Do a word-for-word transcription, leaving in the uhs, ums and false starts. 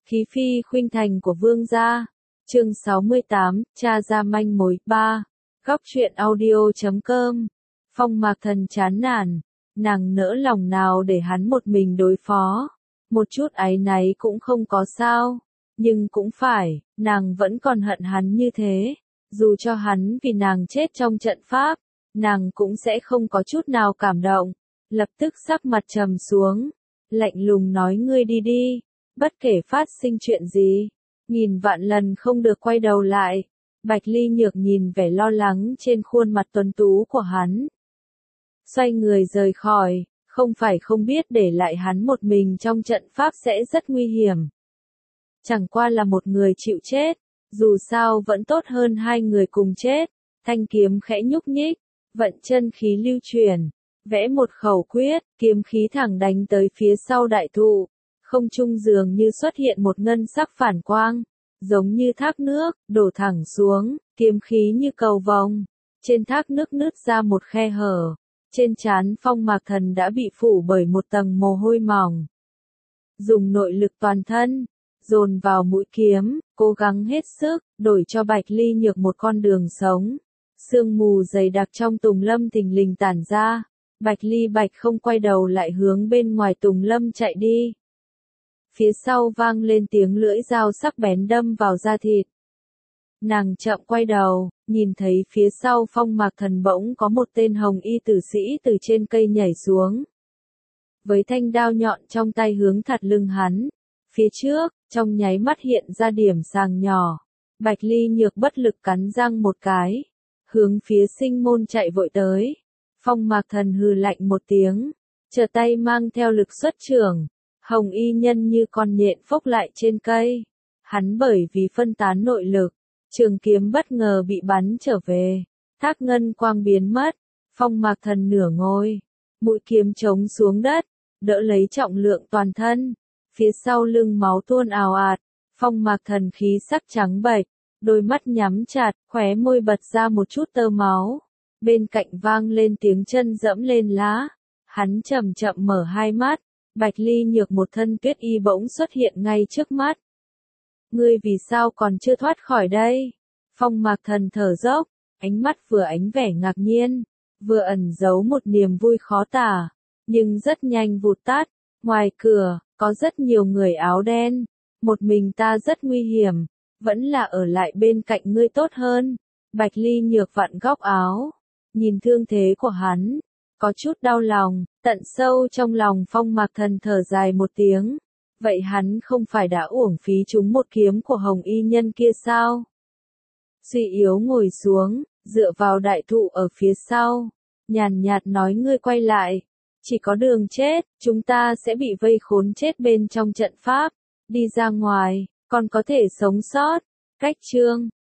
Khí phi khuynh thành của vương gia. Chương sáu mươi tám, tra ra manh mối. ba. Góc truyện audio chấm com. Phong Mạc Thần chán nản, nàng nỡ lòng nào để hắn một mình đối phó. Một chút áy náy cũng không có sao, nhưng cũng phải, nàng vẫn còn hận hắn như thế. Dù cho hắn vì nàng chết trong trận pháp, nàng cũng sẽ không có chút nào cảm động. Lập tức sắc mặt trầm xuống, lạnh lùng nói ngươi đi đi, bất kể phát sinh chuyện gì, nghìn vạn lần không được quay đầu lại. Bạch Ly Nhược nhìn vẻ lo lắng trên khuôn mặt tuấn tú của hắn, xoay người rời khỏi, không phải không biết để lại hắn một mình trong trận pháp sẽ rất nguy hiểm. Chẳng qua là một người chịu chết, dù sao vẫn tốt hơn hai người cùng chết. Thanh kiếm khẽ nhúc nhích, vận chân khí lưu chuyển, vẽ một khẩu quyết, kiếm khí thẳng đánh tới phía sau đại thụ. Không trung dường như xuất hiện một ngân sắc phản quang, giống như thác nước, đổ thẳng xuống, kiếm khí như cầu vồng. Trên thác nước nứt ra một khe hở, trên trán Phong Mạc Thần đã bị phủ bởi một tầng mồ hôi mỏng. Dùng nội lực toàn thân, dồn vào mũi kiếm, cố gắng hết sức, đổi cho Bạch Ly Nhược một con đường sống. Sương mù dày đặc trong tùng lâm thình lình tản ra, Bạch Ly Bạch không quay đầu lại hướng bên ngoài tùng lâm chạy đi. Phía sau vang lên tiếng lưỡi dao sắc bén đâm vào da thịt. Nàng chậm quay đầu, nhìn thấy phía sau Phong Mạc Thần bỗng có một tên hồng y tử sĩ từ trên cây nhảy xuống. Với thanh đao nhọn trong tay hướng thắt lưng hắn. Phía trước, trong nháy mắt hiện ra điểm sáng nhỏ. Bạch Ly Nhược bất lực cắn răng một cái, hướng phía sinh môn chạy vội tới. Phong Mạc Thần hừ lạnh một tiếng, trở tay mang theo lực xuất trưởng. Hồng y nhân như con nhện phốc lại trên cây. Hắn bởi vì phân tán nội lực, trường kiếm bất ngờ bị bắn trở về. Thác ngân quang biến mất. Phong Mạc Thần nửa ngồi, mũi kiếm chống xuống đất, đỡ lấy trọng lượng toàn thân. Phía sau lưng máu tuôn ào ạt. Phong Mạc Thần khí sắc trắng bệch, đôi mắt nhắm chặt, khóe môi bật ra một chút tơ máu. Bên cạnh vang lên tiếng chân dẫm lên lá. Hắn chậm chậm mở hai mắt. Bạch Ly Nhược một thân tuyết y bỗng xuất hiện ngay trước mắt. Ngươi vì sao còn chưa thoát khỏi đây? Phong Mạc Thần thở dốc, ánh mắt vừa ánh vẻ ngạc nhiên, vừa ẩn giấu một niềm vui khó tả, nhưng rất nhanh vụt tắt. Ngoài cửa, có rất nhiều người áo đen, một mình ta rất nguy hiểm, vẫn là ở lại bên cạnh ngươi tốt hơn. Bạch Ly Nhược vặn góc áo, nhìn thương thế của hắn, có chút đau lòng. Tận sâu trong lòng Phong Mạc Thần thở dài một tiếng. Vậy hắn không phải đã uổng phí trúng một kiếm của hồng y nhân kia sao? Suy yếu ngồi xuống, dựa vào đại thụ ở phía sau, nhàn nhạt nói ngươi quay lại. Chỉ có đường chết, chúng ta sẽ bị vây khốn chết bên trong trận pháp. Đi ra ngoài, còn có thể sống sót. Cách chương